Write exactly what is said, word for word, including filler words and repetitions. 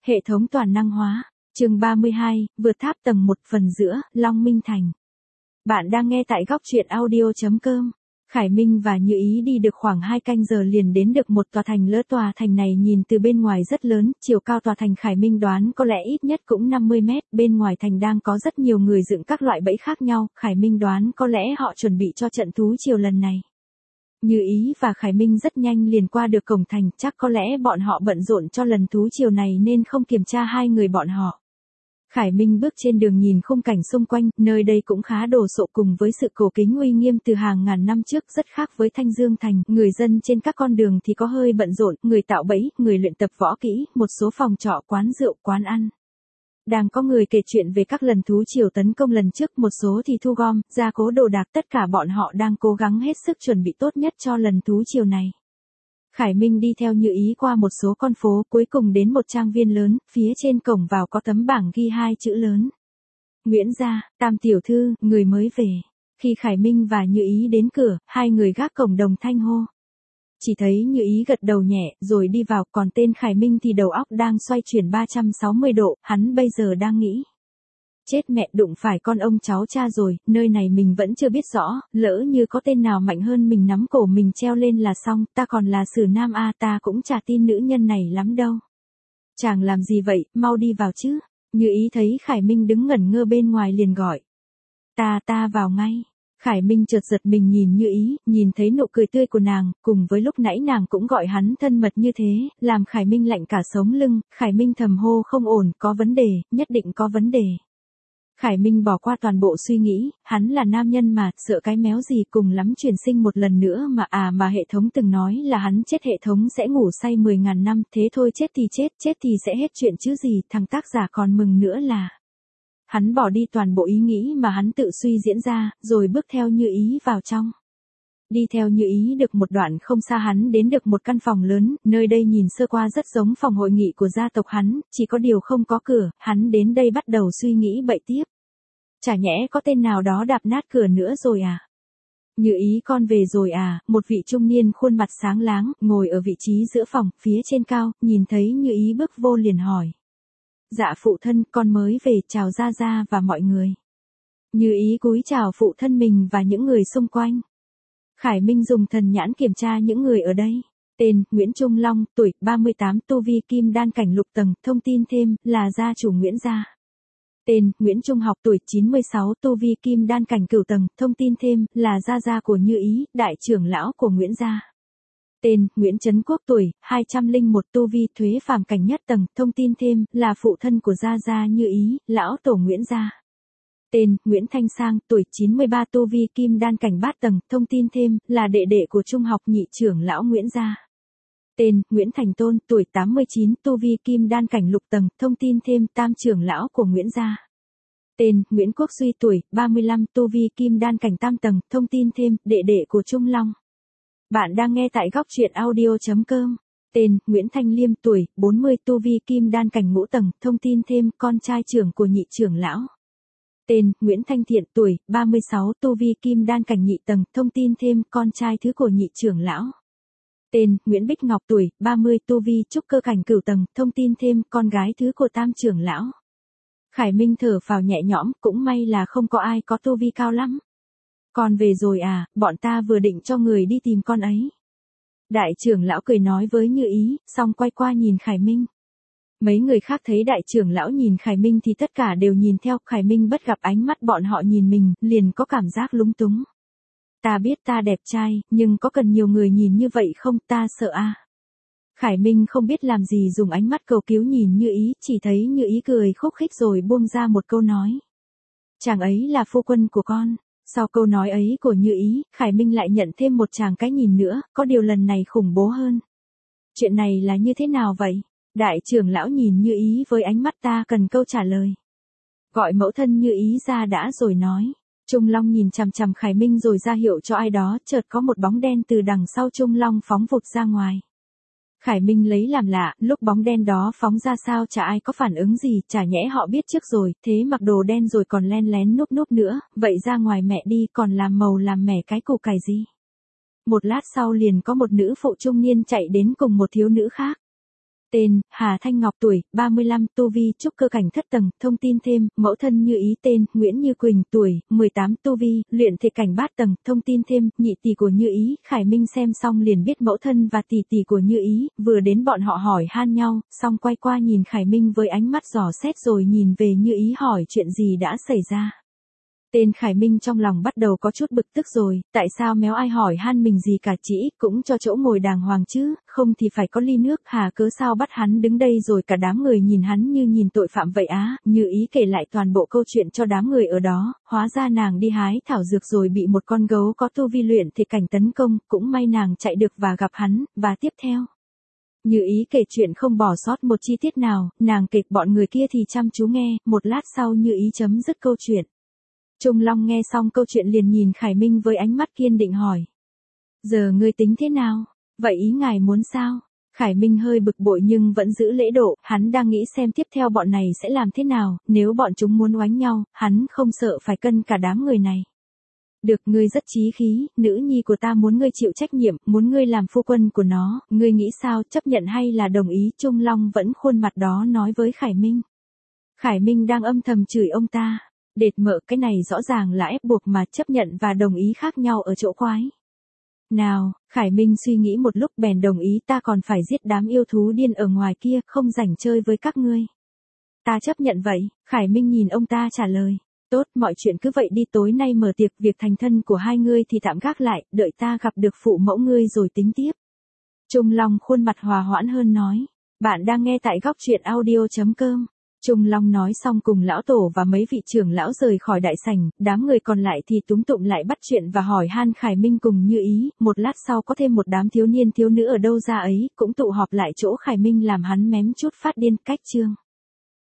Hệ thống toàn năng hóa. Chương ba mươi hai, vượt tháp tầng một phần giữa, Long Minh Thành. Bạn đang nghe tại góc truyện audio chấm com. Khải Minh và Như Ý đi được khoảng hai canh giờ liền đến được một tòa thành lớn. Tòa thành này nhìn từ bên ngoài rất lớn, chiều cao tòa thành Khải Minh đoán có lẽ ít nhất cũng năm mươi mét, bên ngoài thành đang có rất nhiều người dựng các loại bẫy khác nhau, Khải Minh đoán có lẽ họ chuẩn bị cho trận thú triều lần này. Như Ý và Khải Minh rất nhanh liền qua được cổng thành, chắc có lẽ bọn họ bận rộn cho lần thú triều này nên không kiểm tra hai người bọn họ. Khải Minh bước trên đường nhìn khung cảnh xung quanh, nơi đây cũng khá đồ sộ cùng với sự cổ kính uy nghiêm từ hàng ngàn năm trước, rất khác với Thanh Dương Thành. Người dân trên các con đường thì có hơi bận rộn, người tạo bẫy, người luyện tập võ kỹ, một số phòng trọ, quán rượu, quán ăn. Đang có người kể chuyện về các lần thú triều tấn công lần trước, một số thì thu gom, gia cố đồ đạc, tất cả bọn họ đang cố gắng hết sức chuẩn bị tốt nhất cho lần thú triều này. Khải Minh đi theo Như Ý qua một số con phố, cuối cùng đến một trang viên lớn, phía trên cổng vào có tấm bảng ghi hai chữ lớn. Nguyễn gia, Tam tiểu thư, người mới về. Khi Khải Minh và Như Ý đến cửa, hai người gác cổng đồng thanh hô. Chỉ thấy Như Ý gật đầu nhẹ, rồi đi vào, còn tên Khải Minh thì đầu óc đang xoay chuyển ba trăm sáu mươi độ, hắn bây giờ đang nghĩ. Chết mẹ, đụng phải con ông cháu cha rồi, nơi này mình vẫn chưa biết rõ, lỡ như có tên nào mạnh hơn mình nắm cổ mình treo lên là xong, ta còn là Sử Nam a, ta cũng chả tin nữ nhân này lắm đâu. Chàng làm gì vậy, mau đi vào chứ. Như Ý thấy Khải Minh đứng ngẩn ngơ bên ngoài liền gọi. Ta ta vào ngay. Khải Minh chợt giật mình nhìn Như Ý, nhìn thấy nụ cười tươi của nàng, cùng với lúc nãy nàng cũng gọi hắn thân mật như thế, làm Khải Minh lạnh cả sống lưng. Khải Minh thầm hô không ổn, có vấn đề, nhất định có vấn đề. Khải Minh bỏ qua toàn bộ suy nghĩ, hắn là nam nhân mà, sợ cái méo gì, cùng lắm chuyển sinh một lần nữa mà à mà hệ thống từng nói là hắn chết hệ thống sẽ ngủ say mười ngàn năm, thế thôi chết thì chết, chết thì sẽ hết chuyện chứ gì, thằng tác giả còn mừng nữa là. Hắn bỏ đi toàn bộ ý nghĩ mà hắn tự suy diễn ra, rồi bước theo Như Ý vào trong. Đi theo Như Ý được một đoạn không xa hắn đến được một căn phòng lớn, nơi đây nhìn sơ qua rất giống phòng hội nghị của gia tộc hắn, chỉ có điều không có cửa, hắn đến đây bắt đầu suy nghĩ bậy tiếp. Chả nhẽ có tên nào đó đạp nát cửa nữa rồi à? Như Ý con về rồi à? Một vị trung niên khuôn mặt sáng láng, ngồi ở vị trí giữa phòng, phía trên cao, nhìn thấy Như Ý bước vô liền hỏi. Dạ phụ thân, con mới về, chào gia gia và mọi người. Như Ý cúi chào phụ thân mình và những người xung quanh. Khải Minh dùng thần nhãn kiểm tra những người ở đây. Tên, Nguyễn Trung Long, tuổi, ba mươi tám, tu vi kim đan cảnh lục tầng, thông tin thêm, là gia chủ Nguyễn gia. Tên, Nguyễn Trung Học, tuổi, chín mươi sáu, tu vi kim đan cảnh cửu tầng, thông tin thêm, là gia gia của Như Ý, đại trưởng lão của Nguyễn gia. Tên, Nguyễn Trấn Quốc, tuổi, hai trăm lẻ một, tu vi thuế phàm cảnh nhất tầng, thông tin thêm, là phụ thân của gia gia Như Ý, lão tổ Nguyễn gia. Tên, Nguyễn Thanh Sang, tuổi, chín mươi ba, tu vi kim đan cảnh bát tầng, thông tin thêm, là đệ đệ của Trung Học nhị trưởng lão Nguyễn gia. Tên, Nguyễn Thành Tôn, tuổi, tám mươi chín, tu vi kim đan cảnh lục tầng, thông tin thêm, tam trưởng lão của Nguyễn gia. Tên, Nguyễn Quốc Duy, tuổi, ba mươi lăm, tu vi kim đan cảnh tam tầng, thông tin thêm, đệ đệ của Trung Long. Bạn đang nghe tại góc truyện audio chấm com. Tên, Nguyễn Thanh Liêm, tuổi, bốn mươi, tu vi kim đan cảnh ngũ tầng, thông tin thêm, con trai trưởng của nhị trưởng lão. Tên, Nguyễn Thanh Thiện, tuổi, ba mươi sáu, tu vi kim đan cảnh nhị tầng, thông tin thêm, con trai thứ của nhị trưởng lão. Tên, Nguyễn Bích Ngọc, tuổi, ba mươi, tu vi trúc cơ cảnh cửu tầng, thông tin thêm, con gái thứ của tam trưởng lão. Khải Minh thở phào nhẹ nhõm, cũng may là không có ai có tu vi cao lắm. Con về rồi à, bọn ta vừa định cho người đi tìm con ấy. Đại trưởng lão cười nói với Như Ý, xong quay qua nhìn Khải Minh. Mấy người khác thấy đại trưởng lão nhìn Khải Minh thì tất cả đều nhìn theo, Khải Minh bất gặp ánh mắt bọn họ nhìn mình, liền có cảm giác lúng túng. Ta biết ta đẹp trai, nhưng có cần nhiều người nhìn như vậy không, ta sợ à. Khải Minh không biết làm gì dùng ánh mắt cầu cứu nhìn Như Ý, chỉ thấy Như Ý cười khúc khích rồi buông ra một câu nói. Chàng ấy là phu quân của con. Sau câu nói ấy của Như Ý, Khải Minh lại nhận thêm một tràng cái nhìn nữa, có điều lần này khủng bố hơn. Chuyện này là như thế nào vậy? Đại trưởng lão nhìn Như Ý với ánh mắt ta cần câu trả lời. Gọi mẫu thân Như Ý ra đã rồi nói. Trung Long nhìn chằm chằm Khải Minh rồi ra hiệu cho ai đó, chợt có một bóng đen từ đằng sau Trung Long phóng vụt ra ngoài. Khải Minh lấy làm lạ, lúc bóng đen đó phóng ra sao chả ai có phản ứng gì, chả nhẽ họ biết trước rồi, thế mặc đồ đen rồi còn len lén núp núp nữa, vậy ra ngoài mẹ đi còn làm màu làm mẻ cái củ cải gì. Một lát sau liền có một nữ phụ trung niên chạy đến cùng một thiếu nữ khác. Tên, Hà Thanh Ngọc, tuổi, ba mươi lăm, tu vi, trúc cơ cảnh thất tầng, thông tin thêm, mẫu thân Như Ý. Tên, Nguyễn Như Quỳnh, tuổi, mười tám, tu vi, luyện thể cảnh bát tầng, thông tin thêm, nhị tỷ của Như Ý. Khải Minh xem xong liền biết mẫu thân và tỷ tỷ của Như Ý, vừa đến bọn họ hỏi han nhau, xong quay qua nhìn Khải Minh với ánh mắt dò xét rồi nhìn về Như Ý hỏi chuyện gì đã xảy ra. Tên Khải Minh trong lòng bắt đầu có chút bực tức rồi, tại sao méo ai hỏi han mình gì cả, chỉ cũng cho chỗ ngồi đàng hoàng chứ, không thì phải có ly nước, hà cớ sao bắt hắn đứng đây rồi cả đám người nhìn hắn như nhìn tội phạm vậy á. Như Ý kể lại toàn bộ câu chuyện cho đám người ở đó, hóa ra nàng đi hái thảo dược rồi bị một con gấu có tu vi luyện thể cảnh tấn công, cũng may nàng chạy được và gặp hắn, và tiếp theo. Như Ý kể chuyện không bỏ sót một chi tiết nào, nàng kể bọn người kia thì chăm chú nghe, một lát sau Như Ý chấm dứt câu chuyện. Trung Long nghe xong câu chuyện liền nhìn Khải Minh với ánh mắt kiên định hỏi. Giờ ngươi tính thế nào? Vậy ý ngài muốn sao? Khải Minh hơi bực bội nhưng vẫn giữ lễ độ, hắn đang nghĩ xem tiếp theo bọn này sẽ làm thế nào, nếu bọn chúng muốn oánh nhau, hắn không sợ phải cân cả đám người này. Được, ngươi rất chí khí, nữ nhi của ta muốn ngươi chịu trách nhiệm, muốn ngươi làm phu quân của nó, ngươi nghĩ sao, chấp nhận hay là đồng ý? Trung Long vẫn khuôn mặt đó nói với Khải Minh. Khải Minh đang âm thầm chửi ông ta. Đệt mợ, cái này rõ ràng là ép buộc mà, chấp nhận và đồng ý khác nhau ở chỗ quái. Nào, Khải Minh suy nghĩ một lúc bèn đồng ý, ta còn phải giết đám yêu thú điên ở ngoài kia, không rảnh chơi với các ngươi. Ta chấp nhận vậy, Khải Minh nhìn ông ta trả lời. Tốt, mọi chuyện cứ vậy đi, tối nay mở tiệc, việc thành thân của hai ngươi thì tạm gác lại, đợi ta gặp được phụ mẫu ngươi rồi tính tiếp. Trung Long khuôn mặt hòa hoãn hơn nói. Bạn đang nghe tại góc truyện audio chấm com. Trung Long nói xong cùng lão tổ và mấy vị trưởng lão rời khỏi đại sảnh, đám người còn lại thì túng tụng lại bắt chuyện và hỏi han Khải Minh cùng Như Ý, một lát sau có thêm một đám thiếu niên thiếu nữ ở đâu ra ấy, cũng tụ họp lại chỗ Khải Minh làm hắn mém chút phát điên. Cách chương